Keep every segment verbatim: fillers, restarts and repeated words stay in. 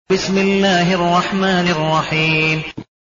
بسم الله الرحمن الرحيم.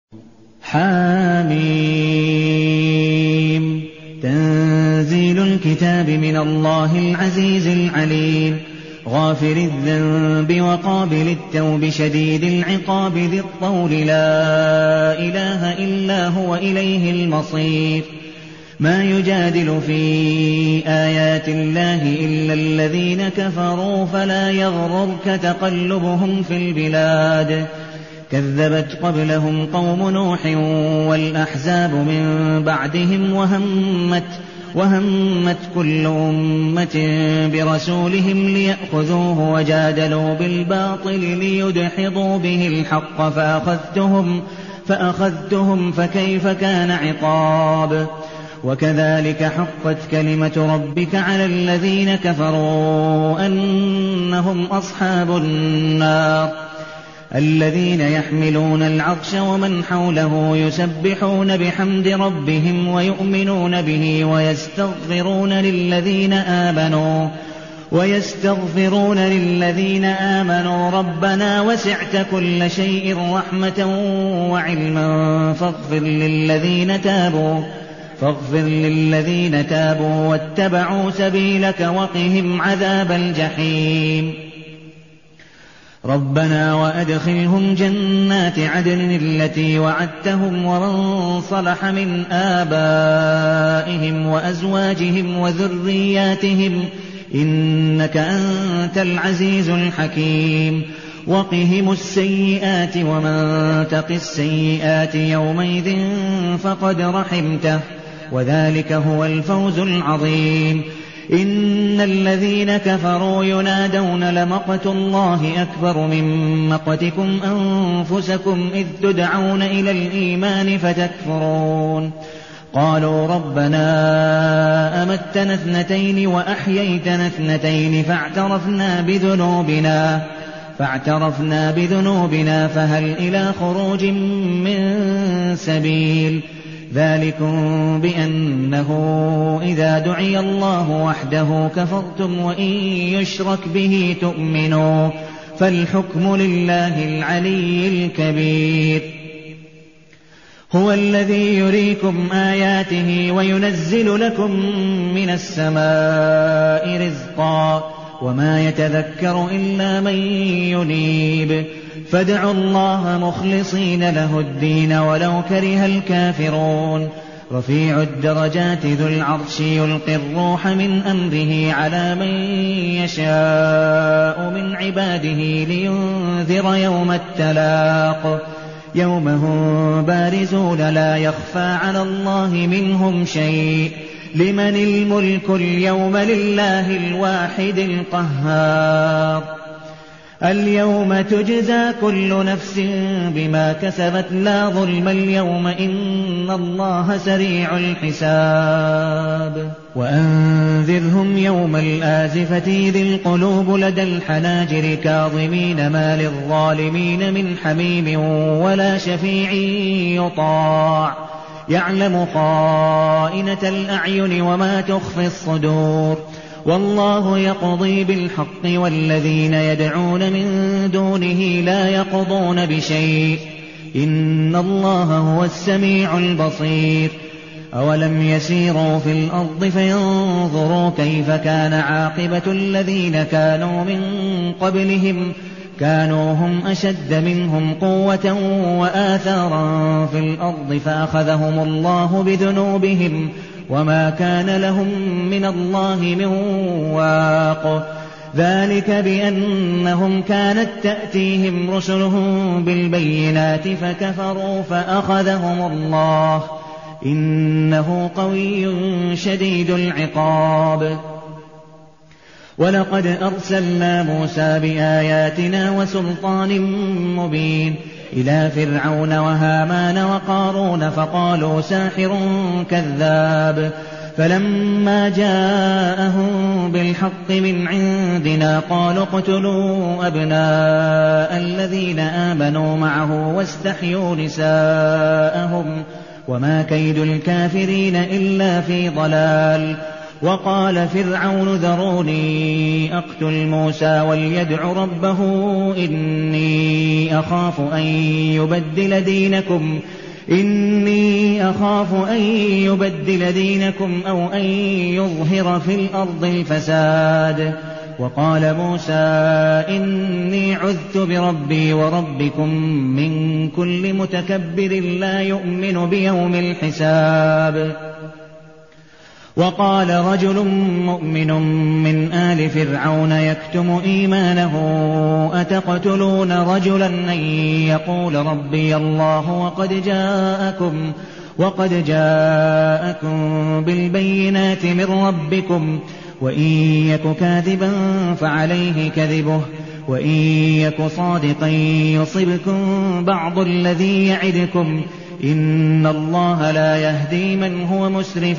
حميم. تنزيل الكتاب من الله العزيز العليم، غافر الذنب وقابل التوب شديد العقاب ذي الطول، لا إله إلا هو إليه المصير. ما يجادل في آيات الله إلا الذين كفروا، فلا يغررك تقلبهم في البلاد. كذبت قبلهم قوم نوح والأحزاب من بعدهم، وهمت, وهمت كل أمة برسولهم ليأخذوه، وجادلوا بالباطل ليدحضوا به الحق، فأخذتهم, فأخذتهم فكيف كان عقاب. وكذلك حقت كلمة ربك على الذين كفروا أنهم أصحاب النار. الذين يحملون العرش ومن حوله يسبحون بحمد ربهم ويؤمنون به ويستغفرون للذين آمنوا ويستغفرون للذين آمنوا ربنا وسعت كل شيء رحمة وعلما فاغفر للذين تابوا فاغفر للذين تابوا واتبعوا سبيلك وقهم عذاب الجحيم. ربنا وأدخلهم جنات عدن التي وعدتهم ومن صلح من آبائهم وأزواجهم وذرياتهم إنك أنت العزيز الحكيم. وقهم السيئات ومن تق السيئات يومئذ فقد رحمته، وذلك هو الفوز العظيم. إن الذين كفروا ينادون لمقت الله أكبر من مقتكم أنفسكم إذ تدعون إلى الإيمان فتكفرون. قالوا ربنا أمتنا اثنتين وأحييتنا اثنتين فاعترفنا بذنوبنا فاعترفنا بذنوبنا فهل إلى خروج من سبيل. ذلكم بأنه إذا دعي الله وحده كفرتم وإن يشرك به تؤمنوا، فالحكم لله العلي الكبير. هو الذي يريكم آياته وينزل لكم من السماء رزقا، وما يتذكر إلا من ينيب. فادعوا الله مخلصين له الدين ولو كره الكافرون. رفيع الدرجات ذو العرش يلقي الروح من أمره على من يشاء من عباده لينذر يوم التلاق، يوم هم بارزون لا يخفى على الله منهم شيء. لمن الملك اليوم؟ لله الواحد القهار. اليوم تجزى كل نفس بما كسبت لا ظلم اليوم إن الله سريع الحساب. وأنذرهم يوم الآزفة إذ القلوب لدى الحناجر كاظمين ما للظالمين من حميم ولا شفيع يطاع، يعلم خائنة الأعين وما تخفي الصدور. والله يقضي بالحق والذين يدعون من دونه لا يقضون بشيء، إن الله هو السميع البصير. أولم يسيروا في الأرض فينظروا كيف كان عاقبة الذين كانوا من قبلهم، كانوا هم أشد منهم قوة وآثارا في الأرض فأخذهم الله بذنوبهم وما كان لهم من الله من واق. ذلك بأنهم كانت تأتيهم رسلهم بالبينات فكفروا فأخذهم الله، إنه قوي شديد العقاب. ولقد أرسلنا موسى بآياتنا وسلطان مبين إلى فرعون وهامان وقارون فقالوا ساحر كذاب. فلما جاءهم بالحق من عندنا قالوا اقتلوا أبناء الذين آمنوا معه واستحيوا نساءهم وما كيد الكافرين إلا في ضلال. وقال فرعون ذروني أقتل موسى وليدع ربه إني أخاف أن يبدل دينكم إني أخاف أن يبدل دينكم أو أن يظهر في الأرض الفساد. وقال موسى إني عذت بربي وربكم من كل متكبر لا يؤمن بيوم الحساب. وقال رجل مؤمن من آل فرعون يكتم إيمانه أتقتلون رجلا أن يقول ربي الله وقد جاءكم وقد جاءكم بالبينات من ربكم وإن يك كاذبا فعليه كذبه وإن يك صادقا يصبكم بعض الذي يعدكم إن الله لا يهدي من هو مسرف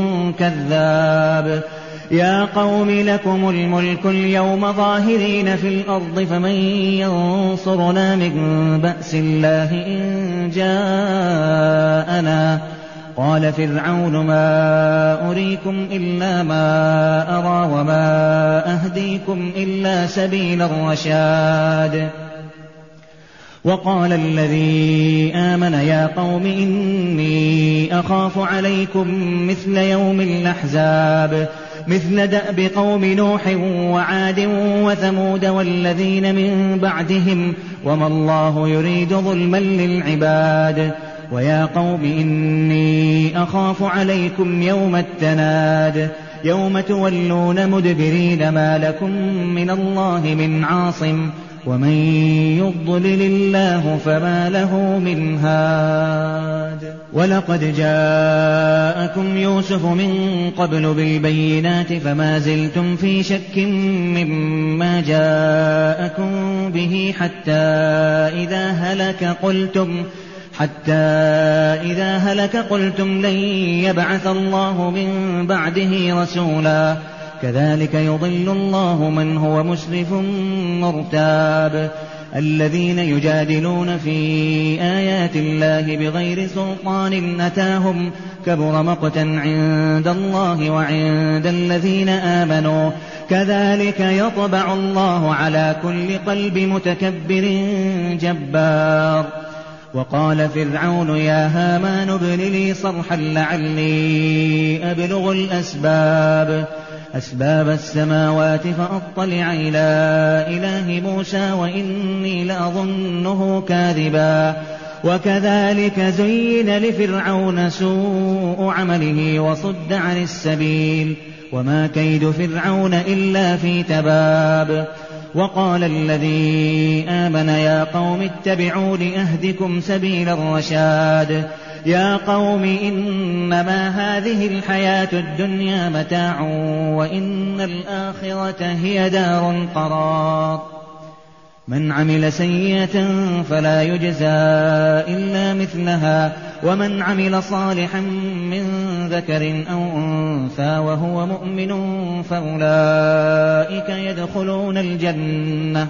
كذاب. يا قوم لكم الملك اليوم ظاهرين في الأرض فمن ينصرنا من بأس الله إن جاءنا. قال فرعون ما أريكم إلا ما أرى وما أهديكم إلا سبيل الرشاد. وقال الذي آمن يا قوم إني أخاف عليكم مثل يوم الأحزاب مثل دأب قوم نوح وعاد وثمود والذين من بعدهم وما الله يريد ظلما للعباد. ويا قوم إني أخاف عليكم يوم التناد يوم تولون مدبرين ما لكم من الله من عاصم ومن يضلل الله فما له من هاد. ولقد جاءكم يوسف من قبل بالبينات فما زلتم في شك مما جاءكم به حتى إذا هلك قلتم حتى إذا هلك قلتم لن يبعث الله من بعده رسولا. كذلك يضل الله من هو مسرف مرتاب. الذين يجادلون في آيات الله بغير سلطان أتاهم كبر مقتا عند الله وعند الذين آمنوا كذلك يطبع الله على كل قلب متكبر جبار. وقال فرعون يا هامان ابن لي صرحا لعلي أبلغ الأسباب أسباب السماوات فأطلع إلى إله موسى وإني لأظنه كاذبا. وكذلك زين لفرعون سوء عمله وصد عن السبيل وما كيد فرعون إلا في تباب. وقال الذي آمن يا قوم اتبعون أهدكم سبيل الرشاد. يا قوم إنما هذه الحياة الدنيا متاع وإن الآخرة هي دار القرار. من عمل سيئة فلا يجزى إلا مثلها ومن عمل صالحا من ذكر أو أنثى وهو مؤمن فأولئك يدخلون الجنة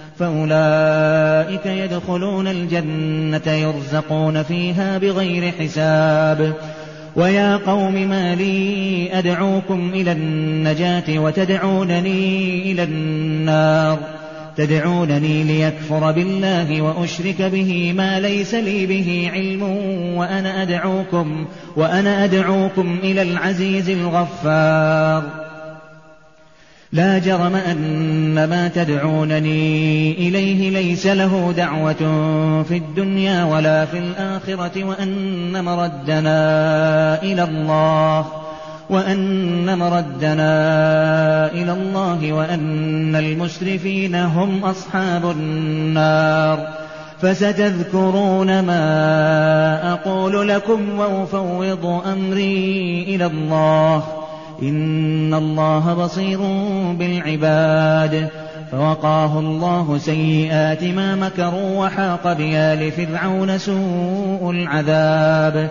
فأولئك يدخلون الجنة يرزقون فيها بغير حساب. ويا قوم ما لي أدعوكم إلى النجاة وتدعونني إلى النار تدعونني ليكفر بالله وأشرك به ما ليس لي به علم وأنا أدعوكم, وأنا أدعوكم إلى العزيز الغفار. لا جرم أن ما تدعونني إليه ليس له دعوة في الدنيا ولا في الآخرة وأن مردنا إلى الله وأن مردنا إلى الله وأن المسرفين هم أصحاب النار. فستذكرون ما أقول لكم وأفوض أمري إلى الله إن الله بصير بالعباد. فوقاه الله سيئات ما مكروا وحاق بآل فرعون سوء العذاب.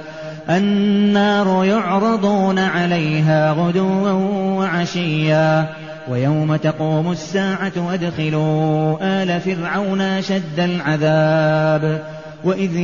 النار يعرضون عليها غدوا وعشيا ويوم تقوم الساعة أدخلوا آل فرعون أشد العذاب. وإذ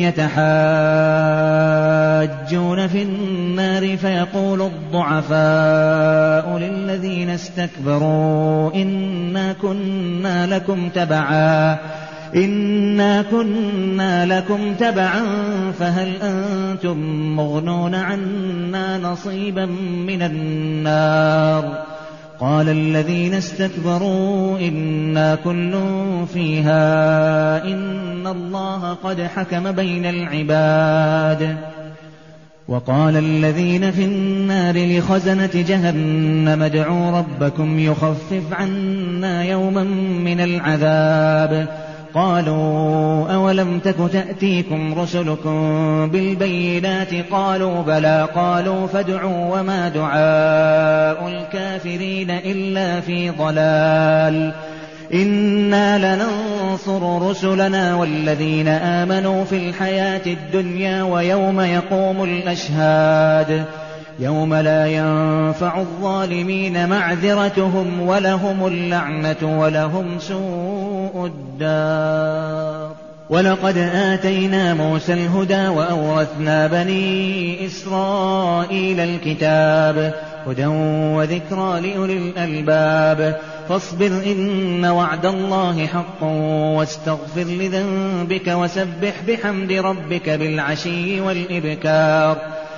يتحاجون في النار فيقول الضعفاء للذين استكبروا إنا كنا لكم تبعا إنا كنا لكم تبعا فهل أنتم مغنون عنا نصيبا من النار قال الذين استكبروا إنا كل فيها إن الله قد حكم بين العباد وقال الذين في النار لخزنة جهنم ادعوا ربكم يخفف عنا يوما من العذاب قالوا أولم تك تأتيكم رسلكم بالبينات قالوا بلى قالوا فادعوا وما دعاء الكافرين إلا في ضلال إنا لننصر رسلنا والذين آمنوا في الحياة الدنيا ويوم يقوم الأشهاد يوم لا ينفع الظالمين معذرتهم ولهم اللعنة ولهم سوء الدار ولقد آتينا موسى الهدى وأورثنا بني إسرائيل الكتاب هدى وذكرى لأولي الألباب فاصبر إن وعد الله حق واستغفر لذنبك وسبح بحمد ربك بالعشي والإبكار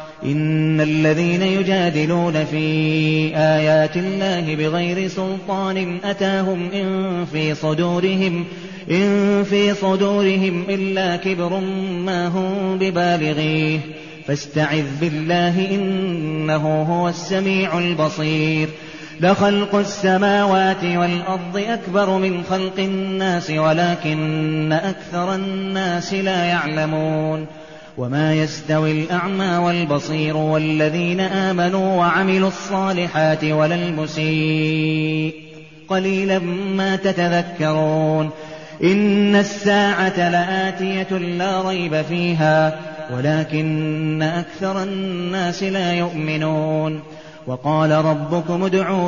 إن الذين يجادلون في آيات الله بغير سلطان أتاهم إن في صدورهم إن في صدورهم إلا كبر ما هم ببالغيه فاستعذ بالله إنه هو السميع البصير لخلق السماوات والأرض أكبر من خلق الناس ولكن أكثر الناس لا يعلمون وما يستوي الأعمى والبصير والذين آمنوا وعملوا الصالحات ولا المسيء قليلا ما تتذكرون إن الساعة لآتية لا ريب فيها ولكن أكثر الناس لا يؤمنون وقال ربكم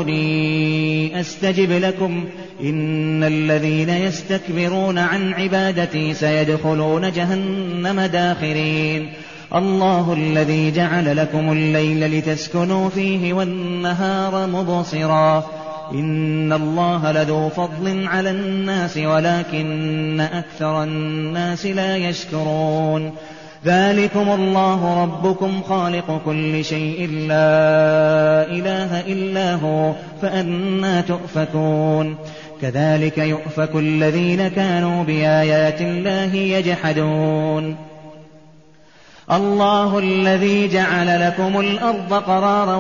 ادعوني أستجب لكم إن الذين يستكبرون عن عبادتي سيدخلون جهنم داخرين الله الذي جعل لكم الليل لتسكنوا فيه والنهار مبصرا إن الله لذو فضل على الناس ولكن أكثر الناس لا يشكرون ذلكم الله ربكم خالق كل شيء لا إله إلا هو فأنى تؤفكون كذلك يؤفك الذين كانوا بآيات الله يجحدون الله الذي جعل لكم الأرض قرارا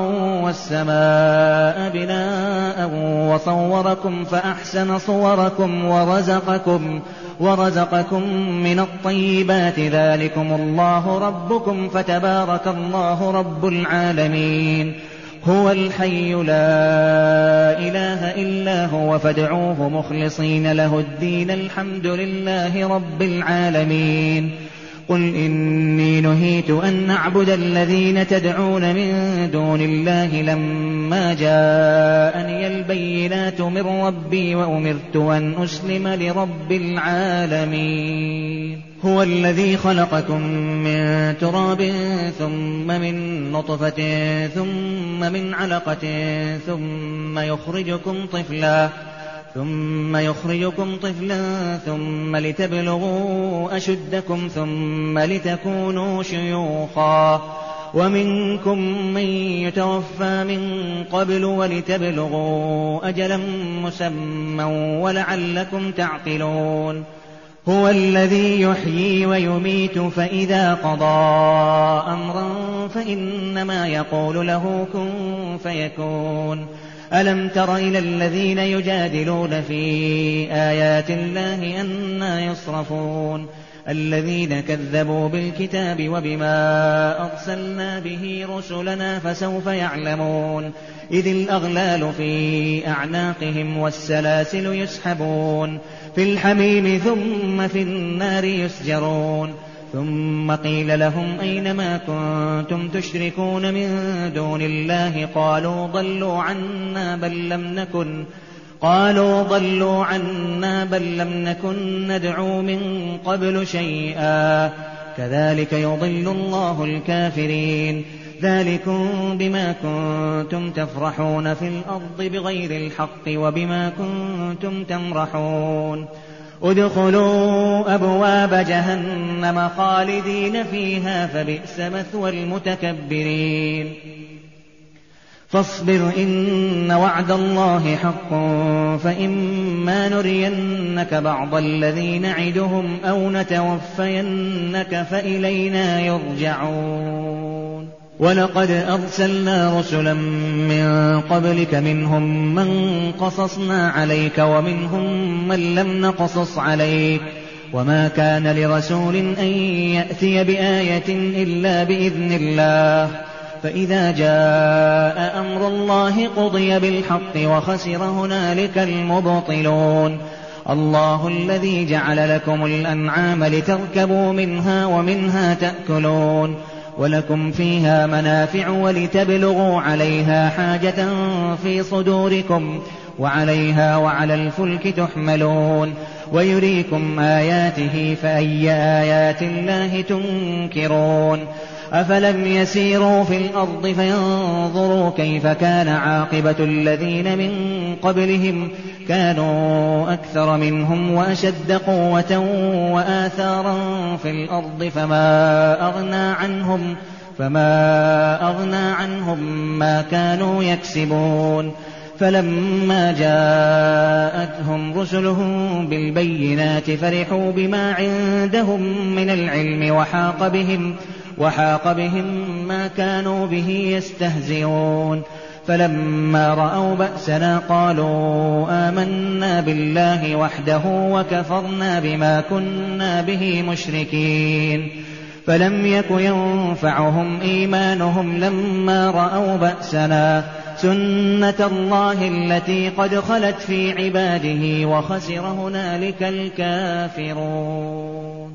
والسماء بناء وصوركم فأحسن صوركم ورزقكم ورزقكم من الطيبات ذلكم الله ربكم فتبارك الله رب العالمين هو الحي لا إله إلا هو فادعوه مخلصين له الدين الحمد لله رب العالمين قل إني نهيت أن أعبد الذين تدعون من دون الله لما جاءني البينات من ربي وأمرت أن أسلم لرب العالمين هو الذي خلقكم من تراب ثم من نطفة ثم من علقة ثم يخرجكم طفلا ثم يخرجكم طفلا ثم لتبلغوا أشدكم ثم لتكونوا شيوخا ومنكم من يتوفى من قبل ولتبلغوا أجلا مسمى ولعلكم تعقلون هو الذي يحيي ويميت فإذا قضى أمرا فإنما يقول له كن فيكون ألم تر إلى الذين يجادلون في آيات الله أنى يصرفون الذين كذبوا بالكتاب وبما أرسلنا به رسلنا فسوف يعلمون إذ الأغلال في أعناقهم والسلاسل يسحبون في الحميم ثم في النار يسجرون ثم قيل لهم أين ما كنتم تشركون من دون الله قالوا ضلوا عنا بل لم نكن قالوا ضلوا عنا بل لم نكن ندعو من قبل شيئا كذلك يضل الله الكافرين ذلكم بما كنتم تفرحون في الأرض بغير الحق وبما كنتم تمرحون ادخلوا أبواب جهنم خالدين فيها فبئس مثوى المتكبرين فاصبر إن وعد الله حق فإما نرينك بعض الذي نعدهم أو نتوفينك فإلينا يرجعون ولقد أرسلنا رسلا من قبلك منهم من قصصنا عليك ومنهم من لم نقصص عليك وما كان لرسول أن يأتي بآية إلا بإذن الله فإذا جاء أمر الله قضي بالحق وخسر هنالك المبطلون الله الذي جعل لكم الأنعام لتركبوا منها ومنها تأكلون ولكم فيها منافع ولتبلغوا عليها حاجة في صدوركم وعليها وعلى الفلك تحملون ويريكم آياته فأي آيات الله تنكرون أفلم يسيروا في الأرض فينظروا كيف كان عاقبة الذين من قبلهم كانوا أكثر منهم وأشد قوة وآثارا في الأرض فما أغنى عنهم فما أغنى عنهم ما كانوا يكسبون فلما جاءتهم رسلهم بالبينات فرحوا بما عندهم من العلم وحاق بهم وحاق بهم ما كانوا به يستهزئون فلما رأوا بأسنا قالوا آمنا بالله وحده وكفرنا بما كنا به مشركين فلم يك ينفعهم إيمانهم لما رأوا بأسنا سنة الله التي قد خلت في عباده وخسر هنالك الكافرون